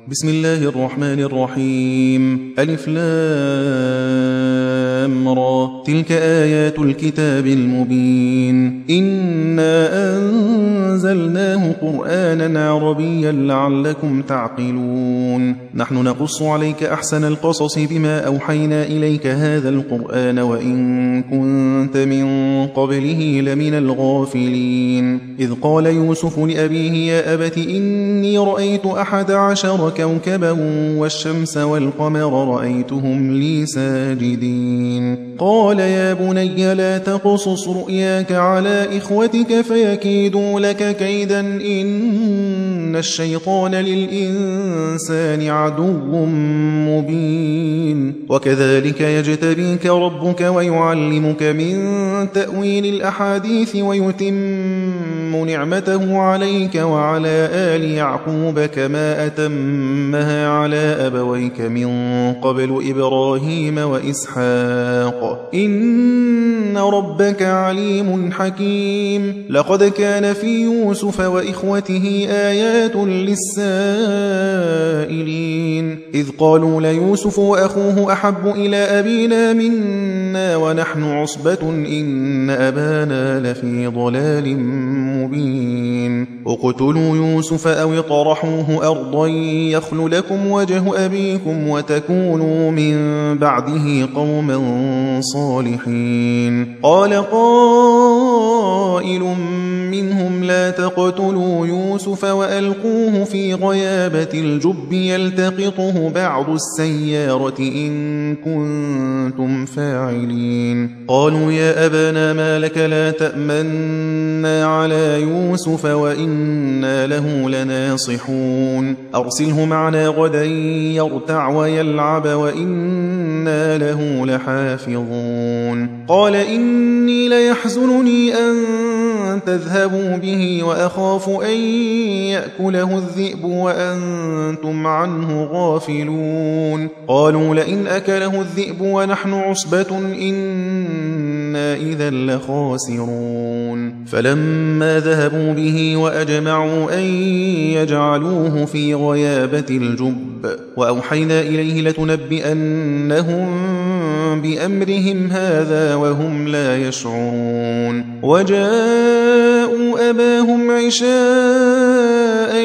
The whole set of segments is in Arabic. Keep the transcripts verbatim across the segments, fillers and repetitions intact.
بسم الله الرحمن الرحيم. ألف لام را. تلك آيات الكتاب المبين. إنا أنزلناه قرآنا عربيا لعلكم تعقلون. نحن نقص عليك أحسن القصص بما أوحينا إليك هذا القرآن وإن كنت من قبله لمن الغافلين. إذ قال يوسف لأبيه يا أبت إني رأيت أحد عشر كوكبا والشمس والقمر رأيتهم لي ساجدين. قال يا بني لا تقصص رؤياك على إخوتك فيكيدوا لك كيدا إن الشيطان للإنسان عدو مبين. وكذلك يجتبيك ربك ويعلمك من تأويل الأحاديث ويتم نعمته عليك وعلى آل يعقوب كما أتمها على أبويك من قبل إبراهيم وإسحاق إن ربك عليم حكيم. لقد كان في يوسف وإخوته آيات للسائلين إذ قالوا ليوسف وأخوه أحب إلى أبينا منا ونحن عصبة إن أبانا لفي ضلال مبين. اقتلوا يوسف أو اطرحوه أرضا يخل لكم وجه أبيكم وتكونوا من بعده قوما صالحين. قال قائل منهم لا تقتلوا يوسف وألقوه في غيابة الجب يلتقطه بعض السيارة إن كنتم فاعلين. قالوا يا أبانا ما لك لا تأمنا على يوسف وإنا له لناصحون. أرسله معنا غدا يرتع ويلعب وإنا له لحافظون. قال إني ليحزنني أن تذهبوا به وأخاف أن يأكله الذئب وأنتم عنه غافلون. قالوا لئن أكله الذئب ونحن عصبة إنا إذا لخاسرون. فلما ذهبوا به وأجمعوا أن يجعلوه في غيابة الجب وأوحينا إليه لتنبئنهم بأمرهم هذا وهم لا يشعرون. وجاءوا أباهم عشاء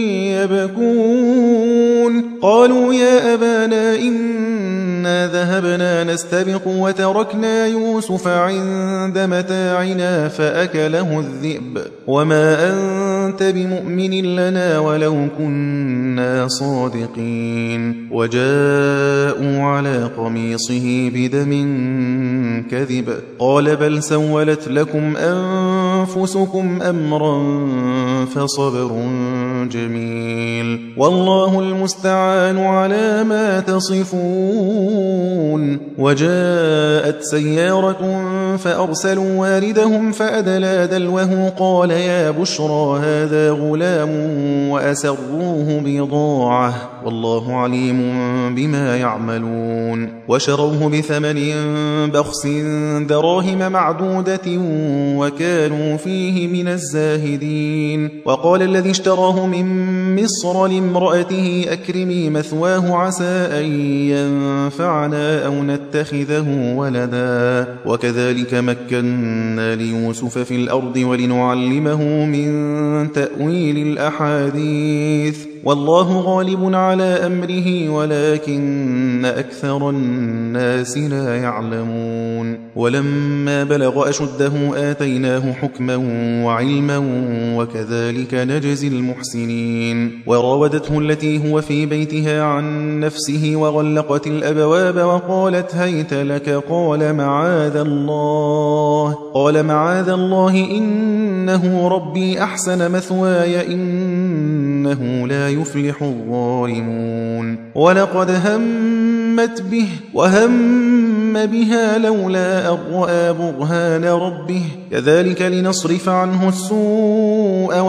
يبكون. قالوا يا أبانا إنا ذهبنا نستبق وتركنا يوسف عند متاعنا فأكله الذئب وما أنت بمؤمن لنا ولو كنا صادقين. وجاءوا على قميصه بدم كذب قال بل سولت لكم أنفسكم أمرا فصبر جميل والله المستعان على ما تصفون. وجاءت سيارة فأرسلوا واردهم فأدلى دلوه قال يا بشرى هذا غلام وأسروه بضاعة والله عليم بما يعملون. وشروه بثمن بخس دراهم معدودة وكانوا فيه من الزاهدين. وقال الذي اشتراه من مصر لامرأته أكرمي مثواه عسى أن ينفعنا أو نتخذه ولدا وكذلك مكنا ليوسف في الأرض ولنعلمه من تأويل الأحاديث والله غالب على أمره ولكن أكثر الناس لا يعلمون. ولما بلغ أشده آتيناه حكما وعلما وكذلك نجزي المحسنين. وراودته التي هو في بيتها عن نفسه وغلقت الأبواب وقالت هيت لك قال معاذ الله قال معاذ الله إنه ربي أحسن مثواي إنه لا يفلح الظالمون. ولقد همت به وهم بها لولا أن رأى برهان ربه كذلك لنصرف عنه السوء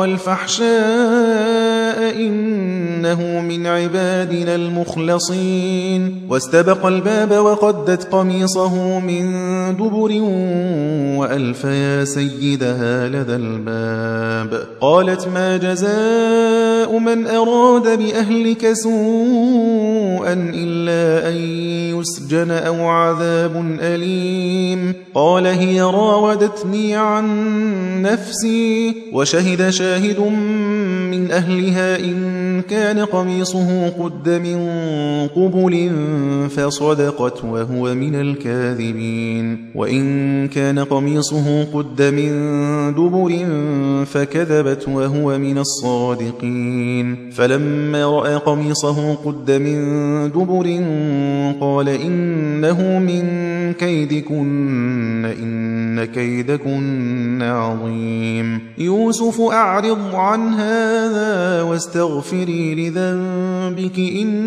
والفحشاء إنه من عبادنا المخلصين واستبق الباب وقدت قميصه من دبر وألف يا سيدها لدى الباب قالت ما جزاء من أراد بأهلك سوءا إلا أن يسجن أو عذاب أليم قال هي راودتني عن نفسي وشهد شاهد من أهلها إن كان قميصه قد من قبل فصدقت وهو من الكاذبين وإن كان قميصه قد من دبر فكذبت وهو من الصادقين فلما رأى قميصه قد من دبر قال إنه من كيدكن إن كيدكن عظيم يوسف أعرض عن هذا واستغفري لذنبك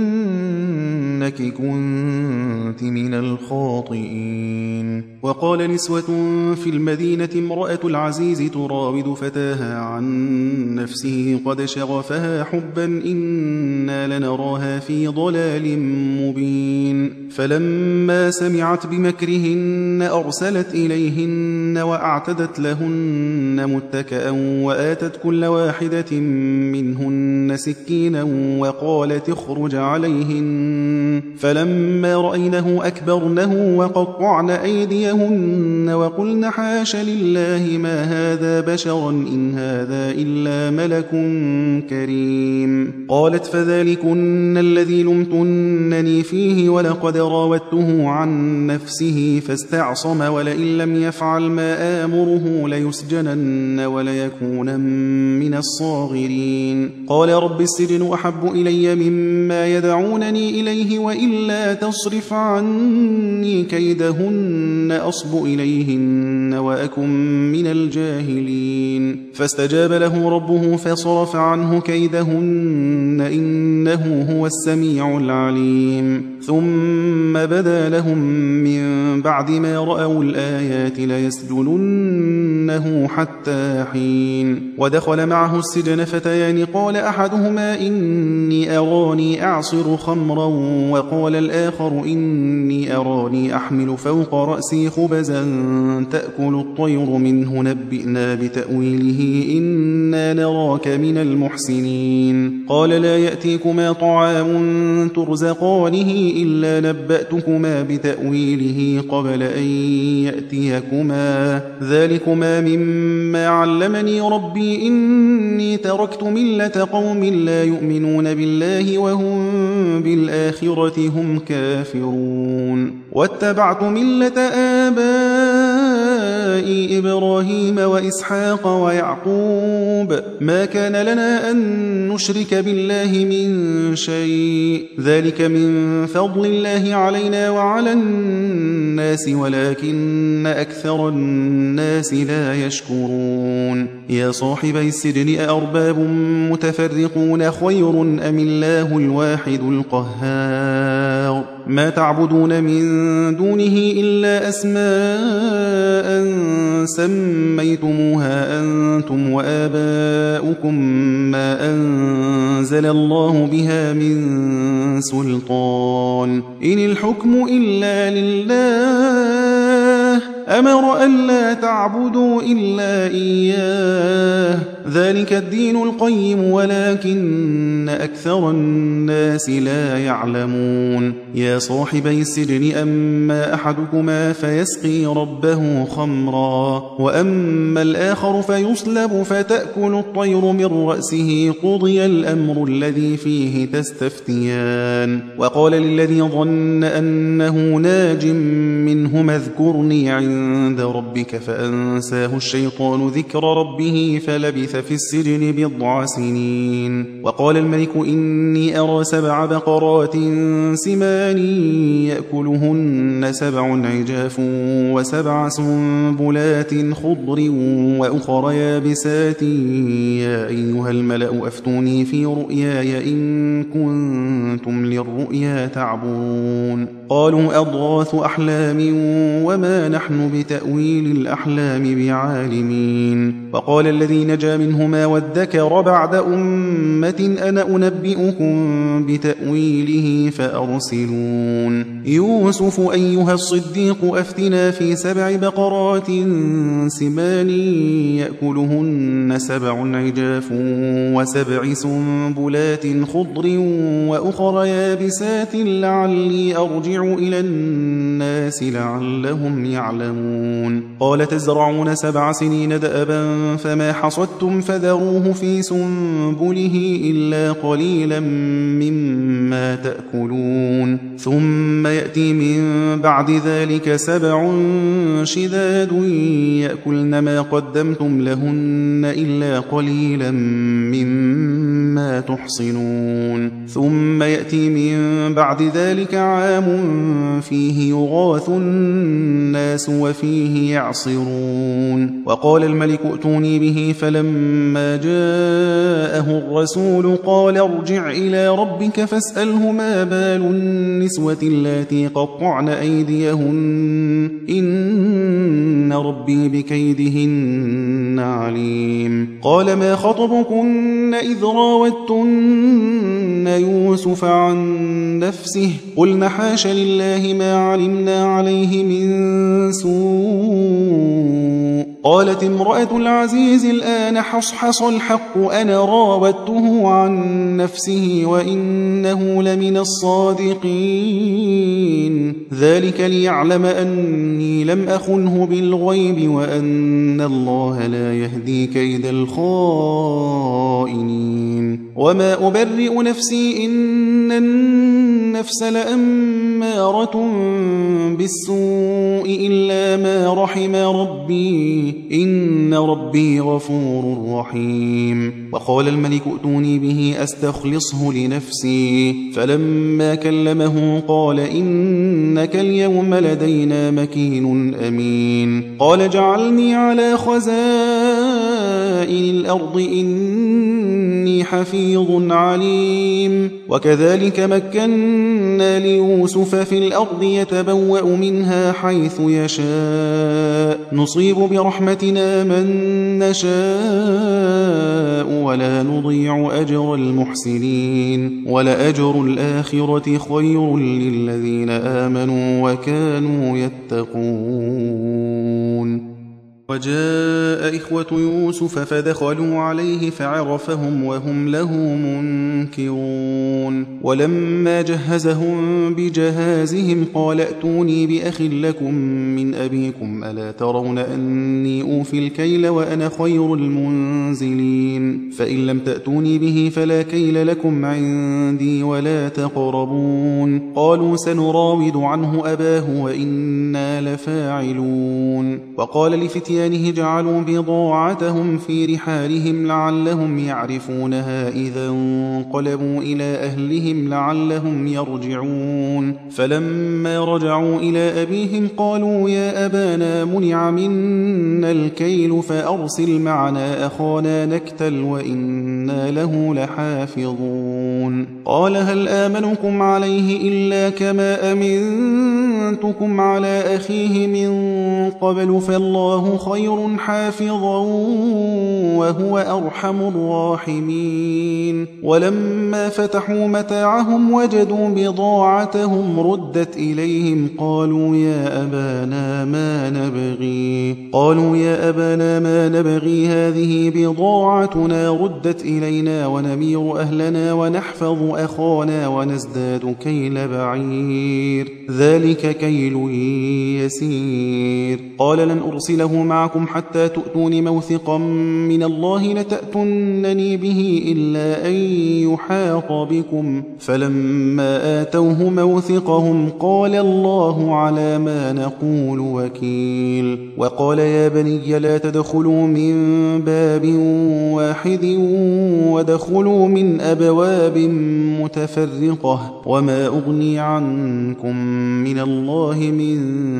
إنك كنت من الخاطئين وقال نسوة في المدينة امرأة العزيز تراود فتاها عن نفسه قد شغفها حبا إنا لنراها في ضلال مبين فلما سمعت بمكرهن أرسلت إليهن وأعتدت لهن متكئا وآتت كل واحدة منهن سكينا وقالت اخرج عليهن فلما رأينه أكبرنه وقطعن أيديهن وقلن حاش لله ما هذا بشرا إن هذا إلا ملك كريم قالت فذلكن الذي لمتنني فيه ولقد راودته عن نفسه فاستعصم ولئن لم يفعل ما آمره ليسجنن وليكون من الصاغرين قال رب السجن أحب إلي مما يدعونني إليه وإلا تصرف عني كيدهن أصب إليهن وأكن من الجاهلين فاستجاب له ربه فصرف عنه كيدهن إنه هو السميع العليم ثم بدا لهم من بعد ما رأوا الآيات ليسجننه حتى حين ودخل معه السجن فتيان قال أحدهما إني أراني أعصر خمرا وقال الآخر إني أراني أحمل فوق رأسي خبزا تأكل الطير منه نبئنا بتأويله إنا نراك من المحسنين قال لا يأتيكما طعام ترزقانه إلا نبأتكما بتأويله قبل أن يأتيكما ذلكما مما علمني ربي إني تركت ملة قوم لا يؤمنون بالله وهم بالآخرة هم كافرون واتبعت ملة آبائي إبراهيم وإسحاق ويعقوب ما كان لنا أن نشرك بالله من شيء ذلك من فضل الله علينا وعلى الناس ولكن أكثر الناس لا يشكرون يا صاحبي السجن أأرباب متفرقون خير أم الله الواحد القهار ما تعبدون من دونه إلا أسماء سميتموها أنتم وآباؤكم ما أنزل الله بها من سلطان إن الحكم إلا لله أمر ألا تعبدوا إلا إياه ذلك الدين القيم ولكن أكثر الناس لا يعلمون يا صاحبي السجن أما أحدكما فيسقي ربه خمرا وأما الآخر فيصلب فتأكل الطير من رأسه قضي الأمر الذي فيه تستفتيان وقال للذي ظن أنه ناج منهما اذكرني عند ربك فأنساه الشيطان ذكر ربه فلبث في السجن بضع سنين وقال الملك إني أرى سبع بقرات سمان يأكلهن سبع عجاف وسبع سنبلات خضر وأخر يابسات يا أيها الملأ أفتوني في رؤياي إن كنتم للرؤيا تعبرون قالوا أضغاث أحلام وما نحن بتأويل الأحلام بعالمين وقال الذي نجا منهما وادكر بعد أمة أنا أنبئكم بتأويله فأرسلون يوسف أيها الصديق أفتنا في سبع بقرات سمان يأكلهن سبع عجاف وسبع سنبلات خضر وأخر يابسات لعلي أرجع إلى الناس لعلهم يعلمون قال تزرعون سبع سنين دأبا فما حصدتم فذروه في سنبله إلا قليلا مما تأكلون ثم يأتي من بعد ذلك سبع شداد يأكلن ما قدمتم لهن إلا قليلا مما تحصنون ثم يأتي من بعد ذلك عام فيه يغاث الناس وفيه يعصرون وقال الملك ائتوني به فلما جاءه الرسول قال ارجع إلى ربك فاسأله ما بال النسوة اللاتي قطعن أيديهن إن ربي بكيدهن عليم قال ما خطبكن إذ راوتن يوسف عن نفسه قلنا حاش لله ما علمنا عليه من سوء قالت امرأة العزيز الآن حصحص الحق أنا راودته عن نفسه وإنه لمن الصادقين ذلك ليعلم أني لم أخنه بالغيب وأن الله لا يهدي كيد الخائنين وما أبرئ نفسي إن النفس لأمارة بالسوء إلا ما رحم ربي إن ربي غفور رحيم وقال الملك ائتوني به أستخلصه لنفسي فلما كلمه قال إنك اليوم لدينا مكين أمين قال جعلني على خزائن الأرض إني حفيظ عليم وكذلك مكنا ليوسف في الأرض يتبوأ منها حيث يشاء نصيب برحمتنا من نشاء ولا نضيع أجر المحسنين ولأجر الآخرة خير للذين آمنوا وكانوا يتقون وجاء إخوة يوسف فدخلوا عليه فعرفهم وهم له منكرون ولما جهزهم بجهازهم قال ائتوني بأخ لكم من أبيكم ألا ترون أني أوفي الكيل وأنا خير المنزلين فإن لم تأتوني به فلا كيل لكم عندي ولا تقربون قالوا سنراود عنه أباه وإنا لفاعلون وقال لفتيانه جعلوا بضاعتهم في رحالهم لعلهم يعرفونها إذا انقلبوا إلى أهلهم لعلهم يرجعون فلما رجعوا إلى أبيهم قالوا يا أبانا منع منا الكيل فأرسل معنا أخانا نكتل وإنا له لحافظون قال هل آمنكم عليه إلا كما أمنتكم على أخيه من قبل فالله خير حافظا وهو أرحم الراحمين ولما فتحوا متاعهم وجدوا بضاعتهم ردت إليهم قالوا يا أبانا ما نبغي قالوا يا أبانا ما نبغي هذه بضاعتنا ردت إلينا ونمير أهلنا ونحفظ أخانا ونزداد كيل بعير ذلك كيل يسير قال لن أرسله معكم حتى تؤتون موثقا من الله لتأتنني به إلا أن يحاط بكم فلما آتوه موثقهم قال الله على ما نقول وكيل وقال يا بني لا تدخلوا من باب واحد ودخلوا من أبواب متفرقة وما أغني عنكم من الله من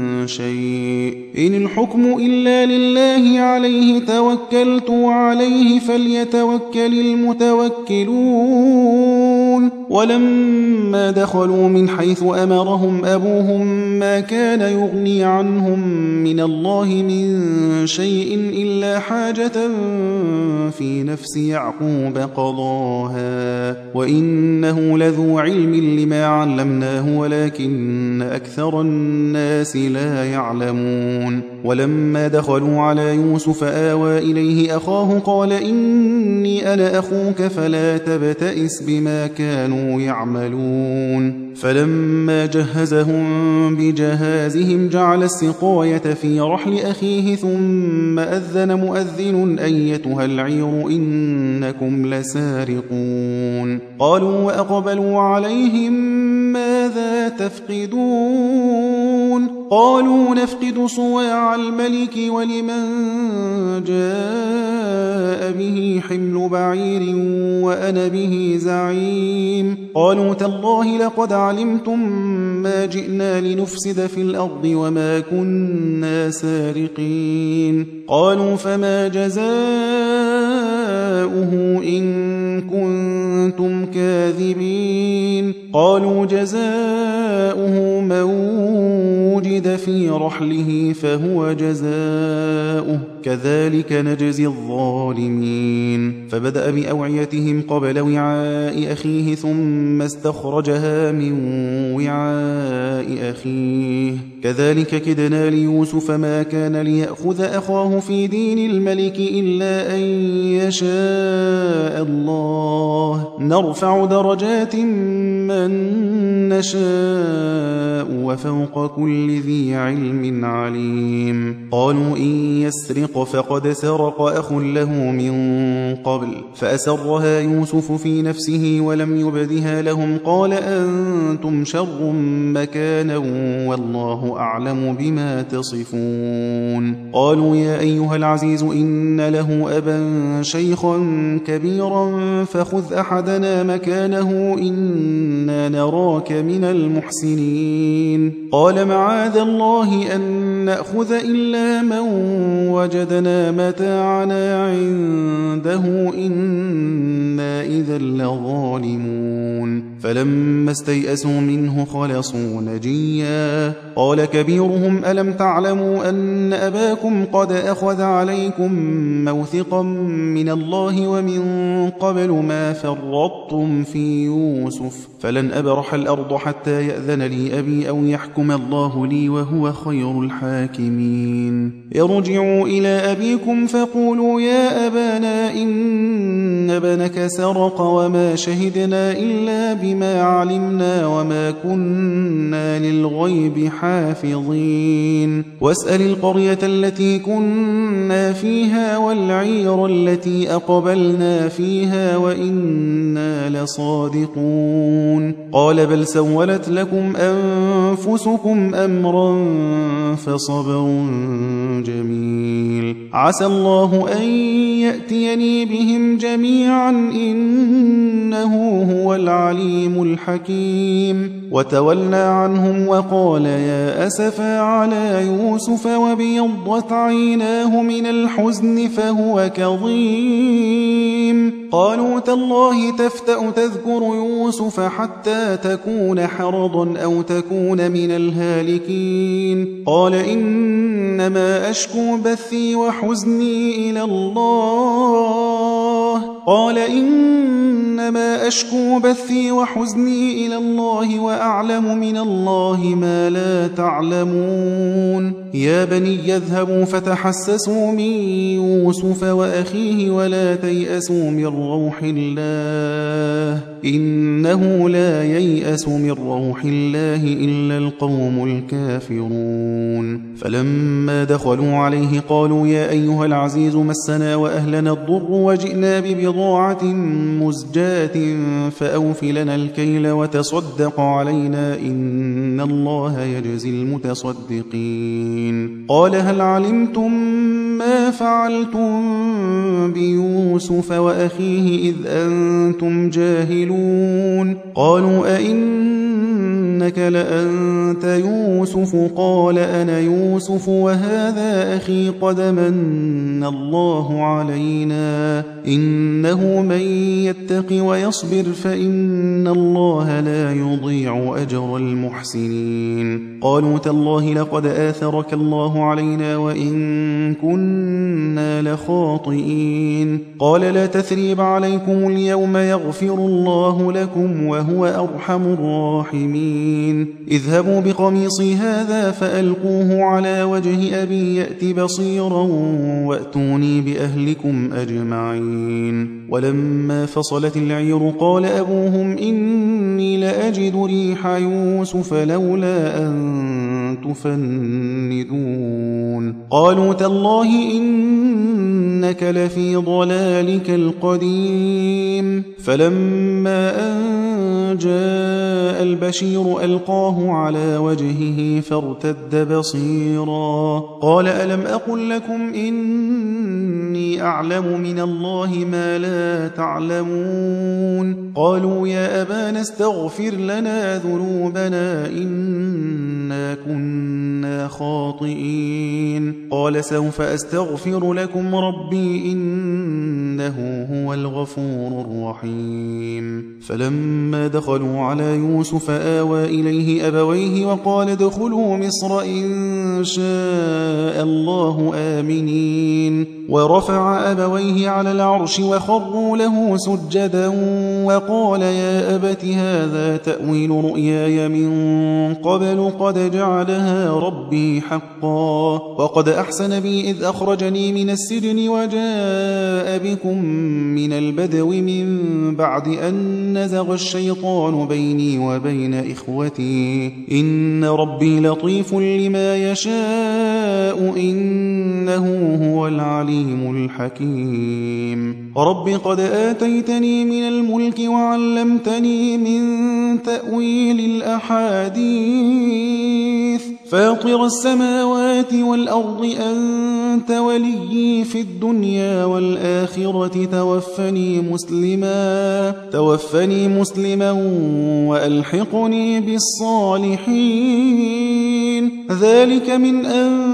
شيء إن الحكم إلا لله عليه توكلت وعليه فليتوكل المتوكلون ولما دخلوا من حيث أمرهم أبوهم ما كان يغني عنهم من الله من شيء إلا حاجة في نفس يعقوب قضاها وإنه لذو علم لما علمناه ولكن أكثر الناس لا يعلمون. ولما دخلوا على يوسف آوى إليه أخاه قال إني أنا أخوك فلا تبتئس بما كانوا يعملون. فلما جهزهم بجهازهم جعل السقاية في رحل أخيه ثم أذن مؤذن أيتها العير إنكم لسارقون. قالوا وأقبلوا عليهم ماذا تفقدون؟ قالوا نفقد صواع الملك ولمن جاء به حمل بعير وأنا به زعيم. قالوا تالله لقد علمتم ما جئنا لنفسد في الأرض وما كنا سارقين. قالوا فما جزاؤه إن كنتم كاذبين؟ قالوا جزاؤه من وجد في رحله فهو جزاؤه كذلك نجزي الظالمين. فبدأ بأوعيتهم قبل وعاء أخيه ثم استخرجها من وعاء أخيه كذلك كدنا ليوسف ما كان ليأخذ أخاه في دين الملك إلا أن يشاء الله نرفع درجات من نشاء وفوق كل ذي علم عليم. قالوا إن يسرق فقد سرق أخ له من قبل فأسرها يوسف في نفسه ولم يبدها لهم قال أنتم شر مكانا والله أعلم بما تصفون. قالوا يا أيها العزيز إن له أبا شيخا كبيرا فخذ أحدنا مكانه إنا نراك من المحسنين. قال معاذ الله أن نأخذ إلا من وجدنا متاعنا عنده إنا إذا لظالمون. فلما استيئسوا منه خلصوا نجيا. قال كبيرهم ألم تعلموا أن أباكم قد أخذ عليكم موثقا من الله ومن قبل ما فرطتم في يوسف فلن أبرح الأرض حتى يأذن لي أبي أو يحكم الله لي وهو خير الحاكمين. ارجعوا إلى أبيكم فقولوا يا أبانا إن ابنك سرق وما شهدنا إلا بما علمنا وما كنا للغيب حافظين. واسأل القرية التي كنا فيها والعير التي أقبلنا فيها وإنا لصادقون. قال بل سولت لكم أنفسكم أمرا فصبر جميل عسى الله أن يأتيني بهم جميعا إنه هو العليم الحكيم. وتولى عنهم وقال يا أسفا على يوسف وابيضت عيناه من الحزن فهو كظيم. قالوا تالله تفتأ تذكر يوسف حتى تكون حرضا أو تكون من الهالكين. قال إنما أشكو بثي وحزني إلى الله قال إنما أشكو بثي وحزني إلى الله وأعلم من الله ما لا تعلمون. يا بني يذهبوا فتحسسوا من يوسف وأخيه ولا تيأسوا من روح الله إنه لا ييأس من روح الله إلا القوم الكافرون. فلما دخلوا عليه قالوا يا أيها العزيز مسنا وأهلنا الضر وجئنا ببضاعة مزجاة فأوف لنا الكيل وتصدق علينا إن الله يجزي المتصدقين. قال هل علمتم ما فعلتم بيوسف وأخيه إذ أنتم جاهلون؟ قالوا أئنك أئنك لأنت يوسف قال أنا يوسف وهذا أخي قد من الله علينا إنه من يتق ويصبر فإن الله لا يضيع أجر المحسنين قالوا تالله لقد آثرك الله علينا وإن كنا لخاطئين قال لا تثريب عليكم اليوم يغفر الله لكم وهو أرحم الراحمين اذهبوا بقميصي هذا فألقوه على وجه أبي يأت بصيرا وأتوني بأهلكم أجمعين ولما فصلت العير قال أبوهم إني لأجد ريح يوسف لولا أن تفندون قالوا تالله إنك لفي ضلالك القديم فلما أن جاء البشير ألقاه على وجهه فارتد بصيرا قال ألم أقل لكم إني أعلم من الله ما لا تعلمون قالوا يا أبانا استغفر لنا ذنوبنا إنا كنا خاطئين قال سوف أستغفر لكم ربي إنه هو الغفور الرحيم فلما دخلوا على يوسف آوى إليه أبويه وقال ادخلوا مصر إن شاء الله آمنين ورفع أبويه على العرش وخروا له سجدا وقال يا أبت هذا تأويل رؤياي من قبل قد جعلها ربي حقا وقد أحسن بي إذ أخرجني من السجن وجاء بكم من البدو من بعد أن نزغ الشيطان بيني وبين إخوتي إن ربي لطيف لما يشاء إنه هو العليم الحكيم رب قد آتيتني من الملك وعلمتني من تأويل الأحاديث فاطر السماوات والأرض أنت وليي في الدنيا والآخرة توفني مسلما توفني مسلما وألحقني بالصالحين ذلك من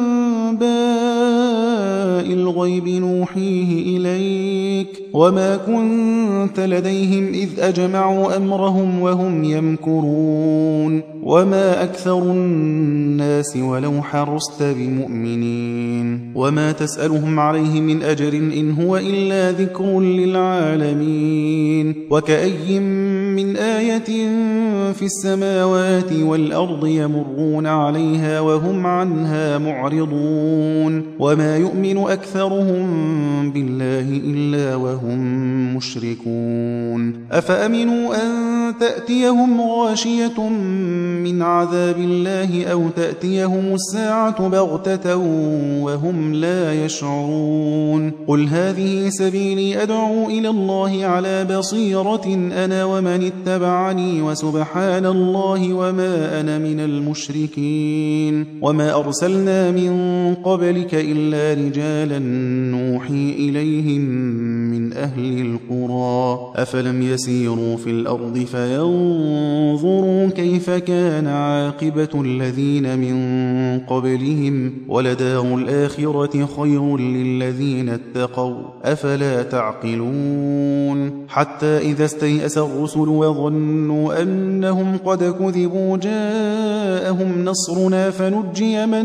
أنباء الغيب نوحيه إليك وما كنت لديهم إذ أجمعوا أمرهم وهم يمكرون وما أكثر الناس ولو حرصت بمؤمنين وما تسألهم عليه من أجر إن هو إلا ذكر للعالمين وكأي من آية في السماوات والأرض يمرون عليها وهم عنها معرضون وما يؤمن أكثرهم بالله إلا وهم مشركون أفأمنوا أن تأتيهم غاشية من عذاب الله أو تأتيهم الساعة بغتة وهم لا يشعرون قل هذه سبيلي أدعو إلى الله على بصيرة أنا ومن اتبعني وسبحان الله وما أنا من المشركين وما أرسلنا من قبلك إلا رجالا نوحي إليهم من أهل القرى أفلم يسيروا في الأرض فينظروا كيف كان عاقبة الذين من قبلهم ولدار الآخرة خير للذين اتقوا أفلا تعقلون حتى إذا استيأس الرسل وظنوا أنهم قد كذبوا جاءهم نصرنا فنجي من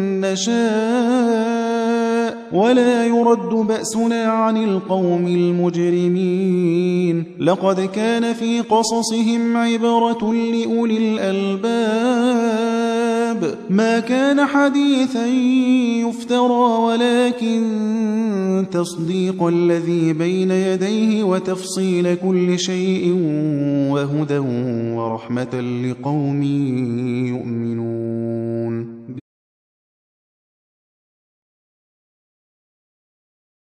نشاء ولا يرد بأسنا عن القوم المجرمين لقد كان في قصصهم عبرة لأولي الألباب ما كان حديثا يفترى ولكن تصديق الذي بين يديه وتفصيل كل شيء وهدى ورحمة لقوم يؤمنون